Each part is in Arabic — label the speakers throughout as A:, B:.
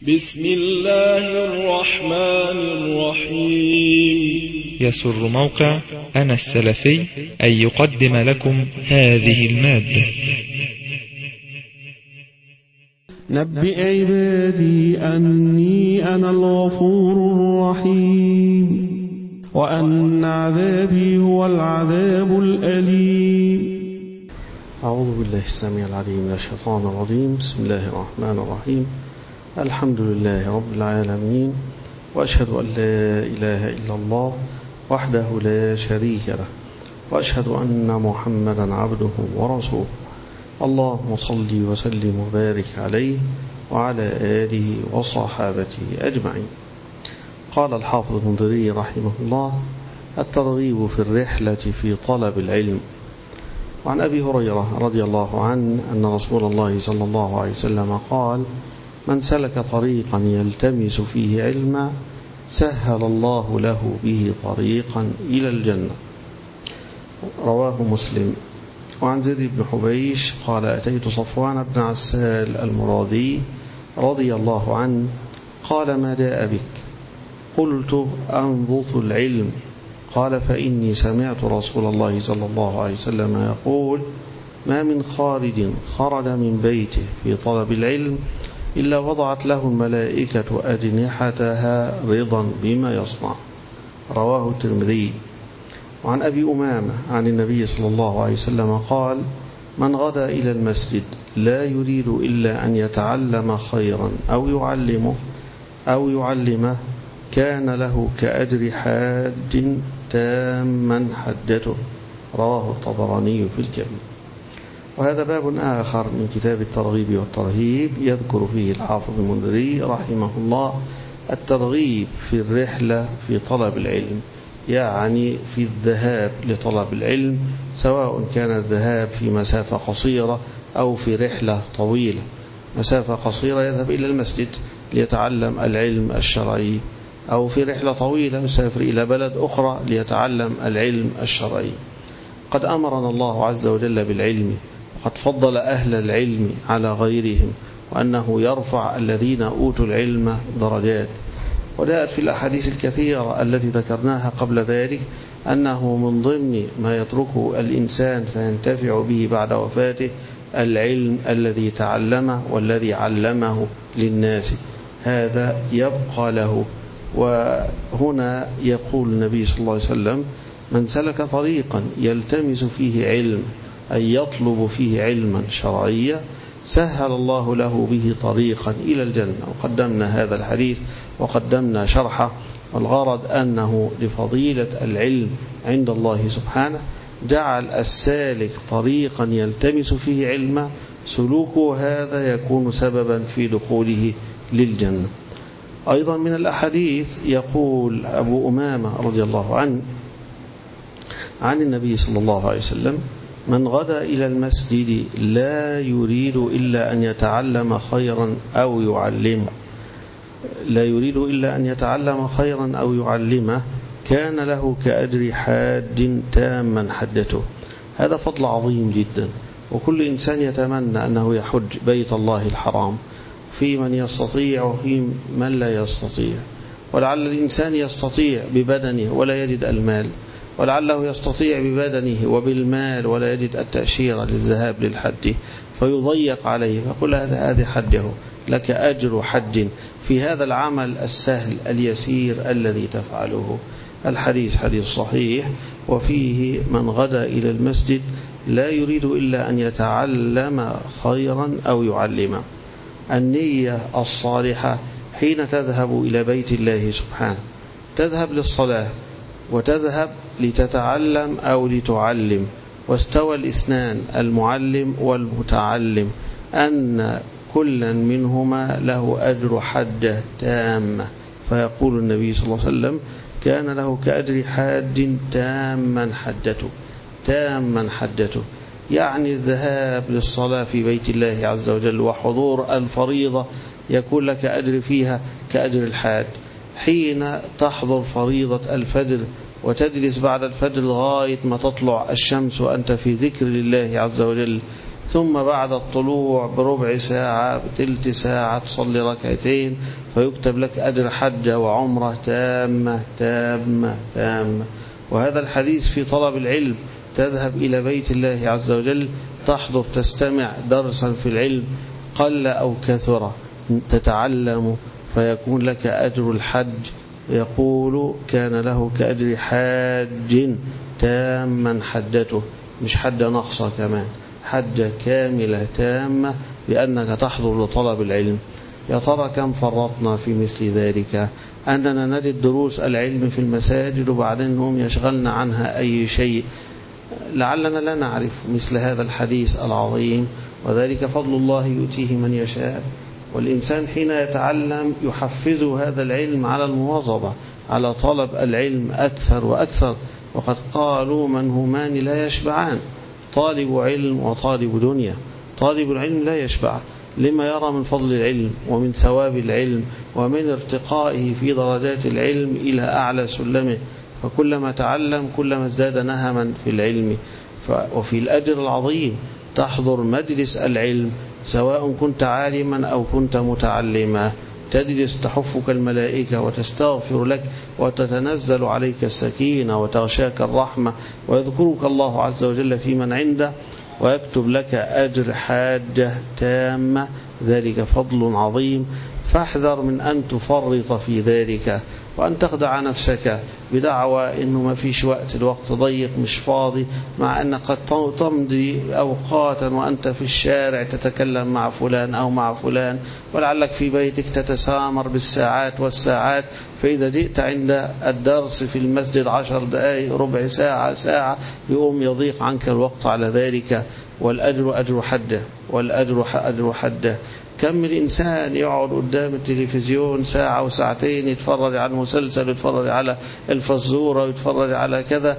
A: بسم الله الرحمن الرحيم.
B: يسر موقع أنا السلفي أن يقدم لكم هذه المادة.
C: نبئ عبادي أني أنا الغفور الرحيم وأن عذابي هو العذاب الأليم.
D: أعوذ بالله السميع العليم من الشيطان الرجيم. بسم الله الرحمن الرحيم. الحمد لله رب العالمين، وأشهد أن لا إله إلا الله وحده لا شريك له، وأشهد أن محمدا عبده ورسوله. اللهم صل وسلم وبارك عليه وعلى آله وصحابته أجمعين. قال الحافظ المنذري رحمه الله: الترغيب في الرحلة في طلب العلم. وعن أبي هريرة رضي الله عنه أن رسول الله صلى الله عليه وسلم قال: من سلك طريقا يلتمس فيه علما سهل الله له به طريقا إلى الجنة. رواه مسلم. وعن زيد بن حبيش قال: أتيت صفوان بن عسال المرادي رضي الله عنه قال: ما جاء بك؟ قلت: أنبط العلم. قال: فإني سمعت رسول الله صلى الله عليه وسلم يقول: ما من خارج خرج من بيته في طلب العلم إلا وضعت له الملائكة أجنحتها رضا بما يصنع. رواه الترمذي. وعن أبي أمامة عن النبي صلى الله عليه وسلم قال: من غدا إلى المسجد لا يريد إلا أن يتعلم خيرا أو يعلمه كان له كأجر حاج تاما حجته. رواه الطبراني في الكبير. وهذا باب آخر من كتاب الترغيب والترهيب، يذكر فيه الحافظ المنذري رحمه الله الترغيب في الرحلة في طلب العلم، يعني في الذهاب لطلب العلم، سواء كان الذهاب في مسافة قصيرة أو في رحلة طويلة. مسافة قصيرة يذهب إلى المسجد ليتعلم العلم الشرعي، أو في رحلة طويلة يسافر إلى بلد أخرى ليتعلم العلم الشرعي. قد أمرنا الله عز وجل بالعلم، وقد فضل أهل العلم على غيرهم، وأنه يرفع الذين أوتوا العلم درجات. وجاءت في الأحاديث الكثيرة التي ذكرناها قبل ذلك أنه من ضمن ما يتركه الإنسان فينتفع به بعد وفاته العلم الذي تعلمه والذي علمه للناس، هذا يبقى له. وهنا يقول النبي صلى الله عليه وسلم: من سلك طريقا يلتمس فيه علم، أي يطلب فيه علما شرعيا، سهل الله له به طريقا إلى الجنة. وقدمنا هذا الحديث وقدمنا شرحه، والغرض أنه لفضيلة العلم عند الله سبحانه جعل السالك طريقا يلتمس فيه علما، سلوكه هذا يكون سببا في دخوله للجنة. أيضا من الأحاديث يقول أبو أمامة رضي الله عنه عن النبي صلى الله عليه وسلم: من غدا إلى المسجد لا يريد إلا أن يتعلم خيرا أو يعلمه كان له كأجر حاج تاما حجته. هذا فضل عظيم جدا، وكل إنسان يتمنى أنه يحج بيت الله الحرام، في من يستطيع وفي من لا يستطيع. ولعل الإنسان يستطيع ببدنه ولا يجد المال، ولعله يستطيع ببدنه وبالمال ولا يجد التأشيرة للذهاب للحج فيضيق عليه، فقل هذا حجه، لك أجر حج في هذا العمل السهل اليسير الذي تفعله. الحديث حديث صحيح، وفيه: من غدا إلى المسجد لا يريد إلا أن يتعلم خيرا أو يعلمه. النية الصالحة حين تذهب إلى بيت الله سبحانه، تذهب للصلاة وتذهب لتتعلم أو لتعلم، واستوى الاثنان المعلم والمتعلم أن كلا منهما له أجر حجة تامة. فيقول النبي صلى الله عليه وسلم: كان له كأجر حاج تاما حجته، يعني الذهاب للصلاة في بيت الله عز وجل وحضور الفريضة يكون لك أجر فيها كأجر الحاج. حين تحضر فريضة الفجر وتجلس بعد الفجر لغاية ما تطلع الشمس وأنت في ذكر لله عز وجل، ثم بعد الطلوع بربع ساعة بتلت ساعة تصلي ركعتين، فيكتب لك أجر حجة وعمرة تامة تامة تامة. وهذا الحديث في طلب العلم، تذهب إلى بيت الله عز وجل، تحضر تستمع درسا في العلم قل أو كثر، تتعلم فيكون لك أجر الحج. يقول كان له كأجر حاج تاما حجته، مش حجة نقصة، كمان حجة كاملة تامة بأنك تحضر لطلب العلم. يا ترى كم فرطنا في مثل ذلك؟ أننا نجد دروس العلم في المساجد وبعدين هم يشغلنا عنها أي شيء، لعلنا لا نعرف مثل هذا الحديث العظيم. وذلك فضل الله يؤتيه من يشاء. والإنسان حين يتعلم يحفز هذا العلم على المواظبة على طلب العلم أكثر وأكثر. وقد قالوا من همان لا يشبعان، طالب علم وطالب دنيا. طالب العلم لا يشبع لما يرى من فضل العلم ومن ثواب العلم ومن ارتقائه في درجات العلم إلى أعلى سلمه، فكلما تعلم كلما ازداد نهما في العلم. وفي الأجر العظيم تحضر مجلس العلم سواء كنت عالما أو كنت متعلما، تجلس تحفك الملائكة وتستغفر لك وتتنزل عليك السكينة وتغشاك الرحمة ويذكرك الله عز وجل في من عنده ويكتب لك أجر حاجة تامة. ذلك فضل عظيم، فاحذر من أن تفرط في ذلك وأن تخدع نفسك بدعوى إنه ما فيش وقت، الوقت ضيق مش فاضي، مع أنك قد تمضي أوقاتا وأنت في الشارع تتكلم مع فلان أو مع فلان، ولعلك في بيتك تتسامر بالساعات والساعات، فإذا جئت عند الدرس في المسجد 10 دقائق ربع ساعة ساعة يقوم يضيق عنك الوقت على ذلك. والأجر أجر حده، والأجر أجر حده. كم الإنسان يقعد قدام التلفزيون ساعة وساعتين يتفرج على المسلسل، يتفرج على الفزورة، يتفرج على كذا،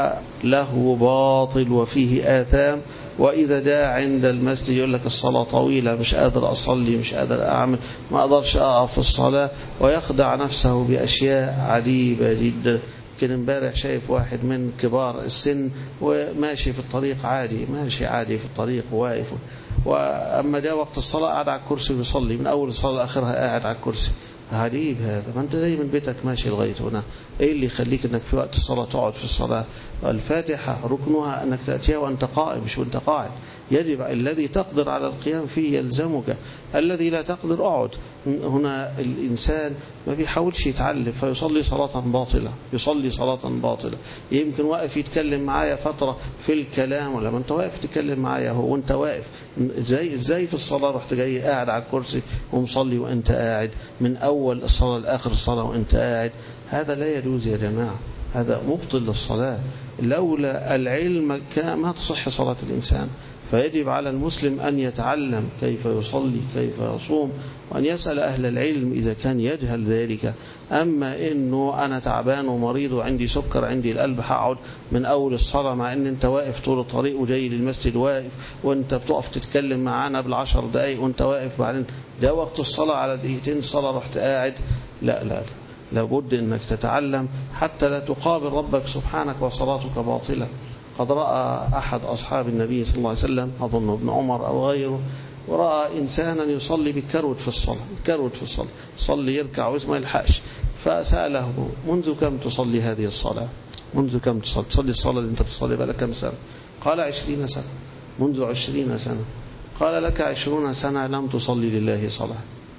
D: وله باطل وفيه آثام. وإذا جاء عند المسجد يقول لك الصلاة طويلة، مش قادر أصلي، مش قادر أعمل، ما أقدرش أقف في الصلاة، ويخدع نفسه بأشياء عجيبة جدا. كان امبارح شايف واحد من كبار السن وماشي في الطريق عادي، ماشي عادي في الطريق واقف، وأما جاء وقت الصلاة قاعد على الكرسي بيصلي من أول الصلاة لآخرها قاعد على الكرسي. عجيب هذا، ما أنت جاي من بيتك ماشي لغاية هنا، إيه اللي يخليك أنك في وقت الصلاة تقعد في الصلاة؟ الفاتحة ركنها أنك تأتيها وأنت قائم مش وأنت قاعد. يجب الذي تقدر على القيام فيه يلزمك، الذي لا تقدر أقعد. هنا الإنسان ما بيحاولش يتعلم فيصلي صلاة باطلة، يصلي صلاة باطلة. يمكن واقف يتكلم معايا فترة في الكلام، ولما أنت واقف تتكلم معايا هو وأنت واقف، إزاي في الصلاة رحت جاي قاعد على الكرسي ومصلي وأنت قاعد من أول الصلاة لآخر الصلاة وأنت قاعد؟ هذا لا يجوز يا جماعة، هذا مبطل للصلاة. لولا العلم ما تصح صلاة الإنسان. فيجب على المسلم أن يتعلم كيف يصلي، كيف يصوم، وأن يسأل أهل العلم إذا كان يجهل ذلك. أما إنه أنا تعبان ومريض وعندي سكر عندي القلب هقعد من أول الصلاة، مع إن أنت واقف طول الطريق وجاي للمسجد واقف، وأنت بتقف تتكلم معانا بالعشر دقايق وأنت واقف، بعدين جاء وقت الصلاة على دقيقتين الصلاة رحت قاعد. لا لا لا، لابد أنك تتعلم حتى لا تقابل ربك سبحانك وصلاتك باطلة. قد رأى أحد أصحاب النبي صلى الله عليه وسلم، أظن ابن عمر أو غيره، ورأى إنسانا يصلي بالكروت في الصلاة، الكروت في الصلاة، يصلي يركع وما يلحقش، فسأله منذ كم تصلي هذه الصلاة؟ منذ كم تصلي الصلاة اللي أنت بتصلي بقى كم سنة؟ قال 20 سنة. منذ 20 سنة. قال لك 20 سنة لم تصلي لله صلاة،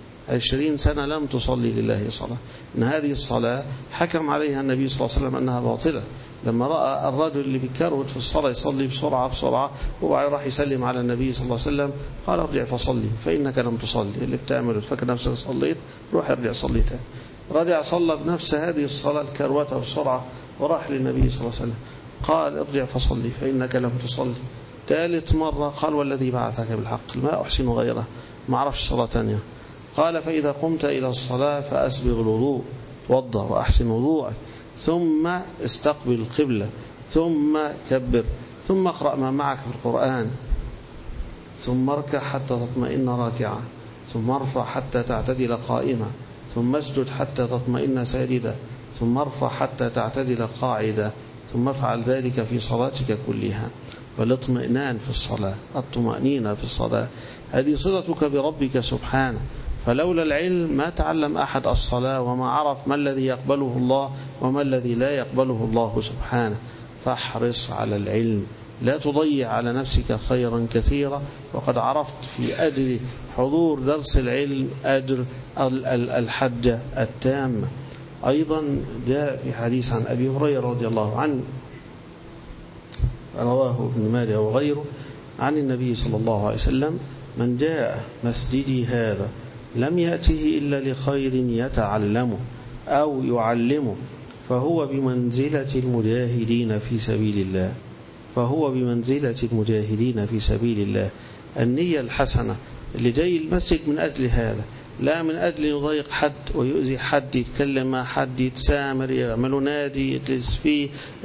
D: 20 سنة لم تصلي لله صلاة. إن هذه الصلاة حكم عليها النبي صلى الله عليه وسلم أنها باطلة. لما رأى الرجل اللي بيكروت في الصلاة يصلي بسرعة وبعد راح يسلم على النبي صلى الله عليه وسلم، قال ارجع فصلي فإنك لم تصلي. اللي بتعمله تفكر نفسك صليت، روح ارجع صلي تاني. رجع صلى بنفس هذه الصلاة الكروتة بسرعة وراح للنبي صلى الله عليه وسلم، قال ارجع فصلي فإنك لم تصلي. ثالث مرة قال والذي بعثك بالحق ما أحسن غيره، ما أعرفش صلاة تانية. قال فإذا قمت إلى الصلاة فأسبغ الوضوء، توضأ وأحسن وضوءك، ثم استقبل القبلة، ثم كبر، ثم اقرأ ما معك في القرآن، ثم اركع حتى تطمئن راكعا، ثم ارفع حتى تعتدل قائما، ثم اسجد حتى تطمئن ساجدا، ثم ارفع حتى تعتدل قاعدا، ثم افعل ذلك في صلاتك كلها. والاطمئنان في الصلاة، الطمأنينة في الصلاة، هذه صلتك بربك سبحانه. فلولا العلم ما تعلم أحد الصلاة وما عرف ما الذي يقبله الله وما الذي لا يقبله الله سبحانه. فاحرص على العلم، لا تضيع على نفسك خيرا كثيرا، وقد عرفت في أجر حضور درس العلم أجر الحجة التامة. أيضا جاء في حديث عن أبي هريرة رضي الله عنه رواه ابن ماجه وغيره عن النبي صلى الله عليه وسلم: من جاء مسجدي هذا لم يأته إلا لخير يتعلمه أو يعلمه فهو بمنزلة المجاهدين في سبيل الله. فهو بمنزلة المجاهدين في سبيل الله. النية الحسنة اللي جاي المسجد من أجل هذا، لا من أجل يضايق حد ويؤذي حد، يتكلم مع حد، يتسامر، يعمل نادي، يجلس فيه،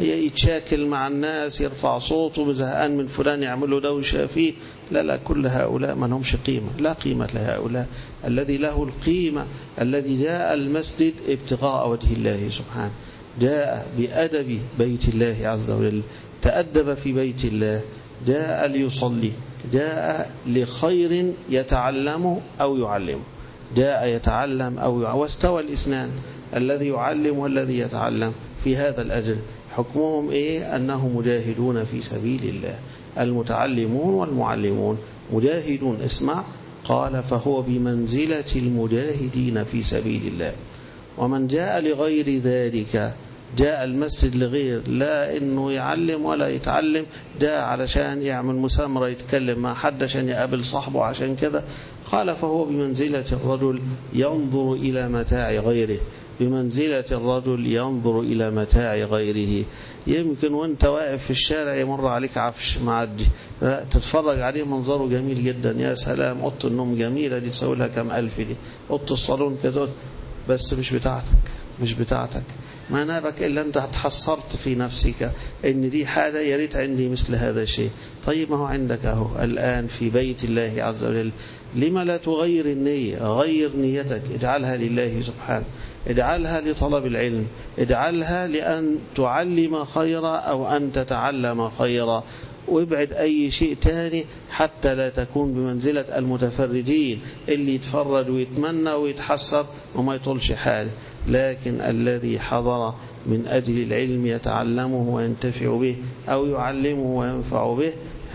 D: يتشاكل مع الناس، يرفع صوته، بزهقان من فلان يعملوا دوشة فيه. لا لا، كل هؤلاء ما لهمش قيمة، لا قيمة لهؤلاء. الذي له القيمة الذي جاء المسجد ابتغاء وجه الله سبحانه، جاء بأدب بيت الله عز وجل، تأدب في بيت الله، جاء ليصلي، جاء لخير يتعلمه أو يعلمه، جاء يتعلم واستوى الإثنان، الذي يعلم والذي يتعلم في هذا الأجر. حكمهم إيه؟ أنهم مجاهدون في سبيل الله. المتعلمون والمعلمون مجاهدون. اسمع، قال: فهو بمنزلة المجاهدين في سبيل الله. ومن جاء لغير ذلك، جاء المسجد لغير، لا إنه يعلم ولا يتعلم، جاء علشان يعمل مسامرة، يتكلم مع حد عشان يقابل صاحبه عشان كذا، قال: فهو بمنزلة الرجل ينظر إلى متاع غيره. بمنزلة الرجل ينظر إلى متاع غيره. يمكن وانت واقف في الشارع يمر عليك عفش معدي، تتفرج عليه منظره جميل جدا، يا سلام، أوضة النوم جميلة دي، تسوي لها كم ألف دي، أوضة الصالون كذا، بس مش بتاعتك، مش بتاعتك. ما نابك إلا أنت تحصرت في نفسك إن دي حاجة يا ريت عندي مثل هذا الشيء. طيب ما هو عندك أهو الآن في بيت الله عز وجل، لما لا تغير النية؟ غير نيتك، اجعلها لله سبحانه، اجعلها لطلب العلم، اجعلها لأن تعلم خيرا أو أن تتعلم خيرا، وابعد أي شيء تاني حتى لا تكون بمنزلة المتفرجين اللي يتفرج ويتمنى ويتحسر وما يطولش حاله. لكن الذي حضر من أجل العلم يتعلمه وينتفع به أو يعلمه وينفع به،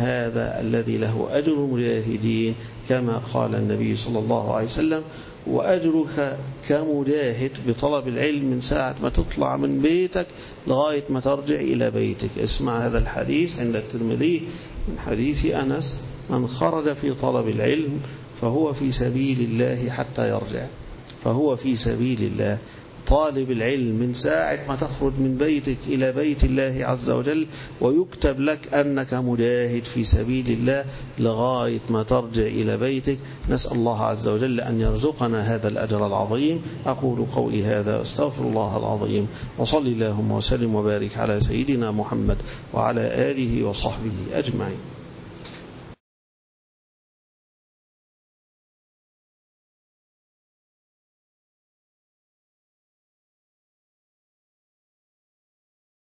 D: هذا الذي له أجر المجاهدين كما قال النبي صلى الله عليه وسلم: وأجرك كمجاهد بطلب العلم من ساعة ما تطلع من بيتك لغاية ما ترجع إلى بيتك. اسمع هذا الحديث عند الترمذي من حديث أنس: من خرج في طلب العلم فهو في سبيل الله حتى يرجع. فهو في سبيل الله. طالب العلم من ساعة ما تخرج من بيتك إلى بيت الله عز وجل ويكتب لك أنك مجاهد في سبيل الله لغاية ما ترجع إلى بيتك. نسأل الله عز وجل أن يرزقنا هذا الأجر العظيم. أقول قولي هذا، أستغفر الله العظيم، وصل اللهم وسلم وبارك على سيدنا محمد وعلى آله وصحبه أجمعين.